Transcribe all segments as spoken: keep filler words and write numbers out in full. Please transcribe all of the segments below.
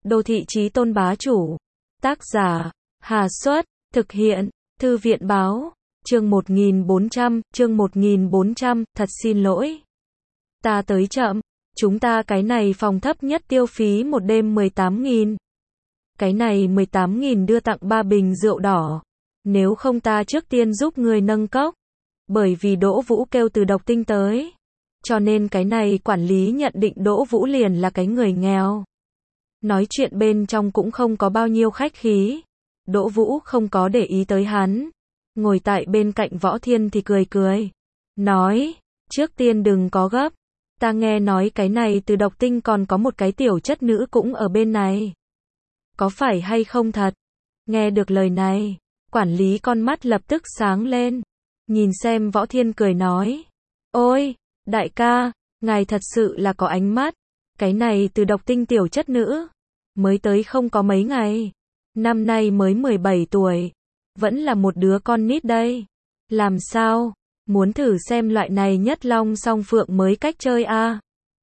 Đô thị chí tôn bá chủ. Tác giả, Hà Xuất, thực hiện, Thư viện báo, chương một nghìn bốn trăm, chương một nghìn bốn trăm, thật xin lỗi. Ta tới chậm, chúng ta cái này phòng thấp nhất tiêu phí một đêm mười tám nghìn. Cái này mười tám nghìn đưa tặng ba bình rượu đỏ. Nếu không ta trước tiên giúp người nâng cốc. Bởi vì Đỗ Vũ kêu từ Độc Tinh tới. Cho nên cái này quản lý nhận định Đỗ Vũ liền là cái người nghèo. Nói chuyện bên trong cũng không có bao nhiêu khách khí. Đỗ Vũ không có để ý tới hắn. Ngồi tại bên cạnh Võ Thiên thì cười cười. Nói, trước tiên đừng có gấp. Ta nghe nói cái này từ Độc Tinh còn có một cái tiểu chất nữ cũng ở bên này. Có phải hay không thật? Nghe được lời này, quản lý con mắt lập tức sáng lên. Nhìn xem Võ Thiên cười nói. Ôi, đại ca, ngài thật sự là có ánh mắt. Cái này từ Độc Tinh tiểu chất nữ. Mới tới không có mấy ngày. Năm nay mới mười bảy tuổi. Vẫn là một đứa con nít đây. Làm sao? Muốn thử xem loại này nhất long song phượng mới cách chơi a? À?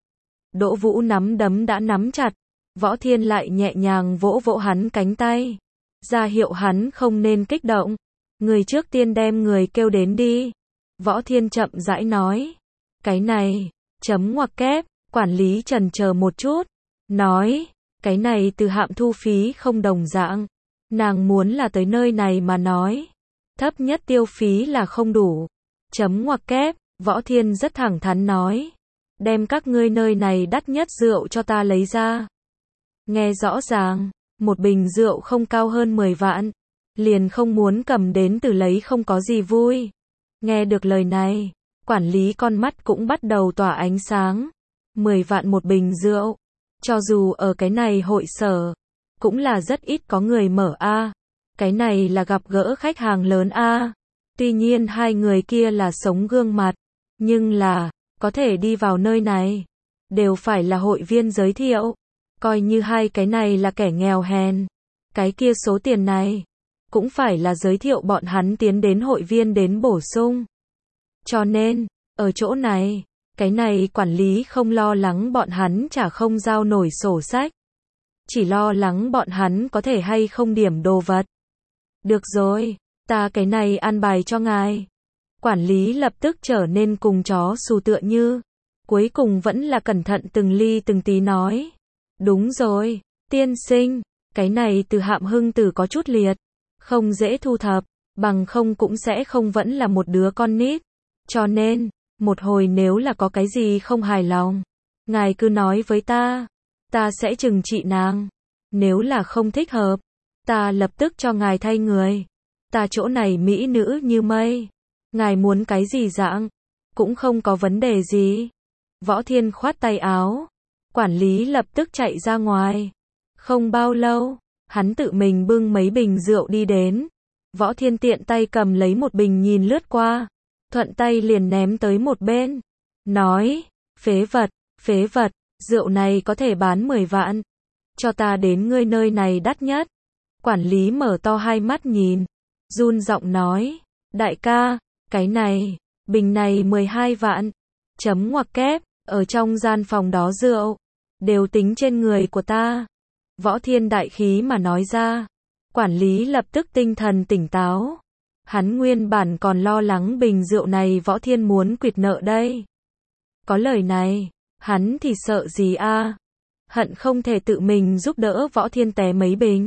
Đỗ Vũ nắm đấm đã nắm chặt. Võ Thiên lại nhẹ nhàng vỗ vỗ hắn cánh tay. Ra hiệu hắn không nên kích động. Người trước tiên đem người kêu đến đi. Võ Thiên chậm rãi nói. Cái này, chấm ngoặc kép, quản lý chần chờ một chút. Nói, cái này từ hạm thu phí không đồng dạng. Nàng muốn là tới nơi này mà nói. Thấp nhất tiêu phí là không đủ. Chấm ngoặc kép, Võ Thiên rất thẳng thắn nói. Đem các ngươi nơi này đắt nhất rượu cho ta lấy ra. Nghe rõ ràng, một bình rượu không cao hơn mười vạn. Liền không muốn cầm đến từ lấy không có gì vui. Nghe được lời này, quản lý con mắt cũng bắt đầu tỏa ánh sáng. mười vạn một bình rượu. Cho dù ở cái này hội sở, cũng là rất ít có người mở a. Cái này là gặp gỡ khách hàng lớn a. Tuy nhiên hai người kia là sống gương mặt, nhưng là, có thể đi vào nơi này, đều phải là hội viên giới thiệu. Coi như hai cái này là kẻ nghèo hèn. Cái kia số tiền này, cũng phải là giới thiệu bọn hắn tiến đến hội viên đến bổ sung. Cho nên, ở chỗ này, cái này quản lý không lo lắng bọn hắn chả không giao nổi sổ sách. Chỉ lo lắng bọn hắn có thể hay không điểm đồ vật. Được rồi, ta cái này an bài cho ngài. Quản lý lập tức trở nên cùng chó xù tựa như. Cuối cùng vẫn là cẩn thận từng ly từng tí nói. Đúng rồi, tiên sinh, cái này từ hạm hưng tử có chút liệt. Không dễ thu thập, bằng không cũng sẽ không vẫn là một đứa con nít. Cho nên, một hồi nếu là có cái gì không hài lòng, ngài cứ nói với ta. Ta sẽ trừng trị nàng. Nếu là không thích hợp, ta lập tức cho ngài thay người. Ta chỗ này mỹ nữ như mây. Ngài muốn cái gì dạng, cũng không có vấn đề gì. Võ Thiên khoát tay áo. Quản lý lập tức chạy ra ngoài. Không bao lâu, hắn tự mình bưng mấy bình rượu đi đến. Võ Thiên tiện tay cầm lấy một bình nhìn lướt qua. Thuận tay liền ném tới một bên. Nói, phế vật, phế vật, rượu này có thể bán mười vạn. Cho ta đến ngươi nơi này đắt nhất. Quản lý mở to hai mắt nhìn. Run giọng nói, đại ca, cái này, bình này mười hai vạn. Chấm ngoặc kép, ở trong gian phòng đó rượu. Đều tính trên người của ta. Võ Thiên đại khí mà nói ra. Quản lý lập tức tinh thần tỉnh táo. Hắn nguyên bản còn lo lắng bình rượu này Võ Thiên muốn quỵt nợ đây. Có lời này, hắn thì sợ gì a? À? Hận không thể tự mình giúp đỡ Võ Thiên té mấy bình.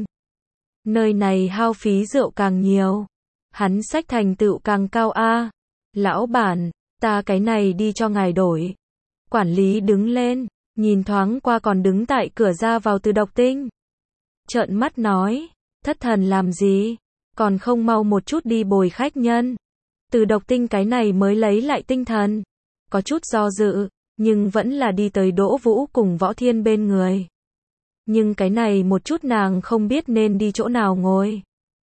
Nơi này hao phí rượu càng nhiều. Hắn xách thành tựu càng cao a. À? Lão bản, ta cái này đi cho ngài đổi. Quản lý đứng lên, nhìn thoáng qua còn đứng tại cửa ra vào từ Độc Tinh. Trợn mắt nói, thất thần làm gì? Còn không mau một chút đi bồi khách nhân. Từ Độc Tinh cái này mới lấy lại tinh thần. Có chút do dự, nhưng vẫn là đi tới Đỗ Vũ cùng Võ Thiên bên người. Nhưng cái này một chút nàng không biết nên đi chỗ nào ngồi.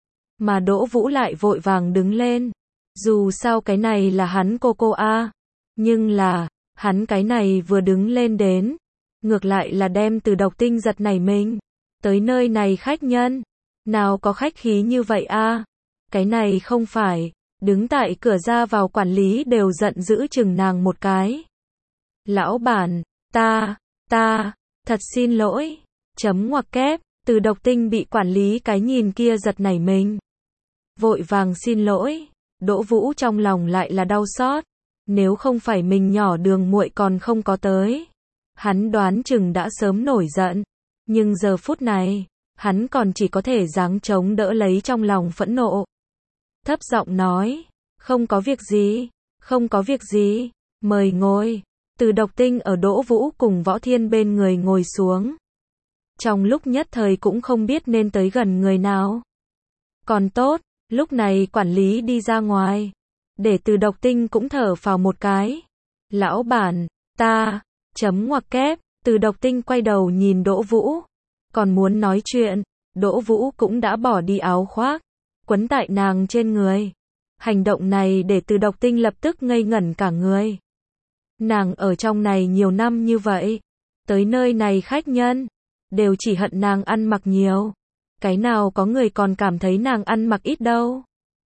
Mà Đỗ Vũ lại vội vàng đứng lên. Dù sao cái này là hắn cô cô a. Nhưng là, hắn cái này vừa đứng lên đến. Ngược lại là đem từ Độc Tinh giật nảy mình. Tới nơi này khách nhân. Nào có khách khí như vậy a? À? Cái này không phải. Đứng tại cửa ra vào quản lý đều giận dữ chừng nàng một cái. Lão bản, ta, ta, thật xin lỗi. Chấm ngoặc kép, Từ Độc Tinh bị quản lý cái nhìn kia giật nảy mình. Vội vàng xin lỗi, Đỗ Vũ trong lòng lại là đau xót. Nếu không phải mình nhỏ đường muội còn không có tới, hắn đoán chừng đã sớm nổi giận. Nhưng giờ phút này, hắn còn chỉ có thể giáng chống đỡ lấy trong lòng phẫn nộ. Thấp giọng nói, không có việc gì, không có việc gì, mời ngồi. Từ Độc Tinh ở Đỗ Vũ cùng Võ Thiên bên người ngồi xuống. Trong lúc nhất thời cũng không biết nên tới gần người nào. Còn tốt, lúc này quản lý đi ra ngoài, để Từ Độc Tinh cũng thở phào một cái. Lão bản, ta, chấm ngoặc kép, Từ Độc Tinh quay đầu nhìn Đỗ Vũ. Còn muốn nói chuyện, Đỗ Vũ cũng đã bỏ đi áo khoác, quấn tại nàng trên người. Hành động này để Từ Độc Tinh lập tức ngây ngẩn cả người. Nàng ở trong này nhiều năm như vậy, tới nơi này khách nhân, đều chỉ hận nàng ăn mặc nhiều. Cái nào có người còn cảm thấy nàng ăn mặc ít đâu.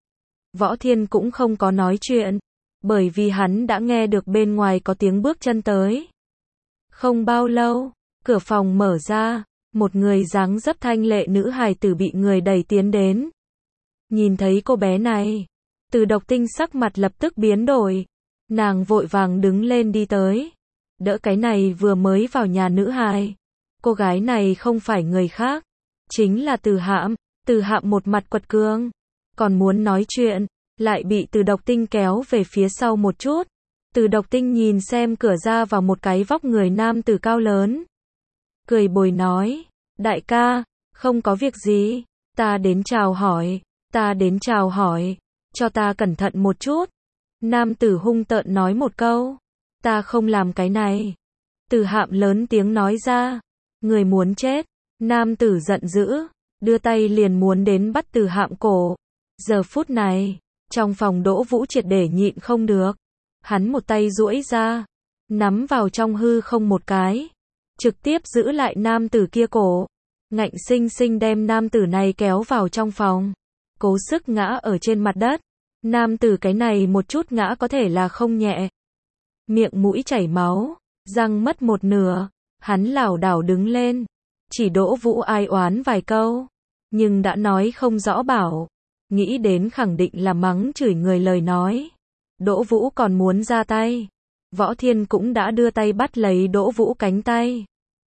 Võ Thiên cũng không có nói chuyện, bởi vì hắn đã nghe được bên ngoài có tiếng bước chân tới. Không bao lâu, cửa phòng mở ra, một người dáng dấp thanh lệ nữ hài tử bị người đẩy tiến đến. Nhìn thấy cô bé này, Từ Độc Tinh sắc mặt lập tức biến đổi. Nàng vội vàng đứng lên đi tới, đỡ cái này vừa mới vào nhà nữ hài. Cô gái này không phải người khác, chính là Từ Hạm. Từ Hạm một mặt quật cường, còn muốn nói chuyện, lại bị Từ Độc Tinh kéo về phía sau một chút. Từ Độc Tinh nhìn xem cửa ra vào một cái vóc người nam tử cao lớn. Cười bồi nói, đại ca, không có việc gì, ta đến chào hỏi, ta đến chào hỏi, cho ta cẩn thận một chút. Nam tử hung tợn nói một câu, ta không làm cái này. Từ Hạm lớn tiếng nói ra, người muốn chết. Nam tử giận dữ, đưa tay liền muốn đến bắt Từ Hạm cổ. Giờ phút này, trong phòng Đỗ Vũ triệt để nhịn không được. Hắn một tay duỗi ra, nắm vào trong hư không một cái, trực tiếp giữ lại nam tử kia cổ. Ngạnh sinh sinh đem nam tử này kéo vào trong phòng, cố sức ngã ở trên mặt đất. Nam tử cái này một chút ngã có thể là không nhẹ. Miệng mũi chảy máu, răng mất một nửa, hắn lảo đảo đứng lên. Chỉ Đỗ Vũ ai oán vài câu, nhưng đã nói không rõ bảo. Nghĩ đến khẳng định là mắng chửi người lời nói. Đỗ Vũ còn muốn ra tay. Võ Thiên cũng đã đưa tay bắt lấy Đỗ Vũ cánh tay.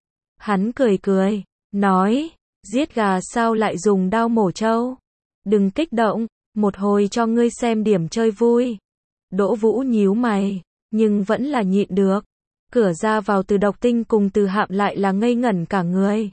Hắn cười cười, nói, giết gà sao lại dùng đao mổ trâu. Đừng kích động, một hồi cho ngươi xem điểm chơi vui. Đỗ Vũ nhíu mày, nhưng vẫn là nhịn được. Cửa ra vào Từ Độc Tinh cùng Từ Hạm lại là ngây ngẩn cả người.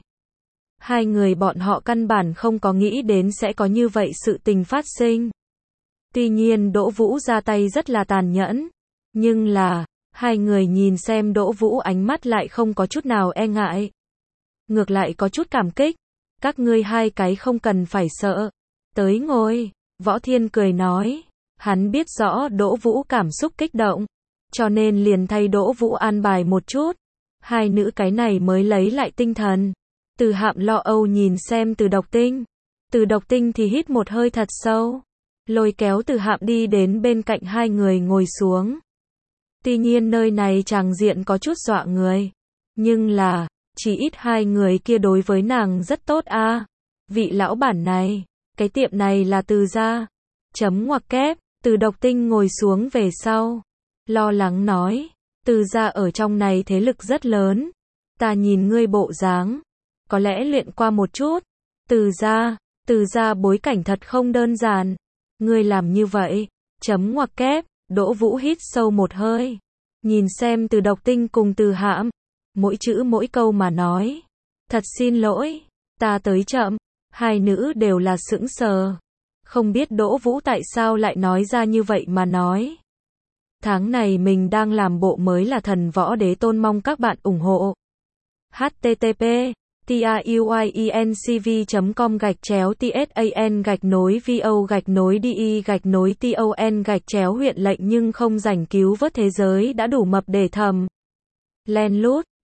Hai người bọn họ căn bản không có nghĩ đến sẽ có như vậy sự tình phát sinh. Tuy nhiên Đỗ Vũ ra tay rất là tàn nhẫn, nhưng là, hai người nhìn xem Đỗ Vũ ánh mắt lại không có chút nào e ngại. Ngược lại có chút cảm kích. Các ngươi hai cái không cần phải sợ. Tới ngồi, Võ Thiên cười nói. Hắn biết rõ Đỗ Vũ cảm xúc kích động, cho nên liền thay Đỗ Vũ an bài một chút. Hai nữ cái này mới lấy lại tinh thần. Từ Hạm lo âu nhìn xem Từ Độc Tinh. Từ Độc Tinh thì hít một hơi thật sâu, lôi kéo Từ Hạm đi đến bên cạnh hai người ngồi xuống. Tuy nhiên nơi này tràng diện có chút dọa người, nhưng là, chỉ ít hai người kia đối với nàng rất tốt a. À. Vị lão bản này, cái tiệm này là Từ gia. Chấm ngoặc kép, Từ Độc Tinh ngồi xuống về sau, lo lắng nói, Từ gia ở trong này thế lực rất lớn. Ta nhìn ngươi bộ dáng, có lẽ luyện qua một chút. Từ gia, Từ gia bối cảnh thật không đơn giản. Ngươi làm như vậy, chấm ngoặc kép, Đỗ Vũ hít sâu một hơi, nhìn xem Từ Độc Tinh cùng Từ Hạm, mỗi chữ mỗi câu mà nói. Thật xin lỗi, ta tới chậm. Hai nữ đều là sững sờ, không biết Đỗ Vũ tại sao lại nói ra như vậy mà nói. Tháng này mình đang làm bộ mới là Thần Võ Đế Tôn, mong các bạn ủng hộ. H T T P TIUIENCV chấm com gạch chéo TSAN gạch nối VO gạch nối DI gạch nối TON gạch chéo huyện lệnh nhưng không rảnh cứu vớt thế giới đã đủ mập để thầm. Len lút.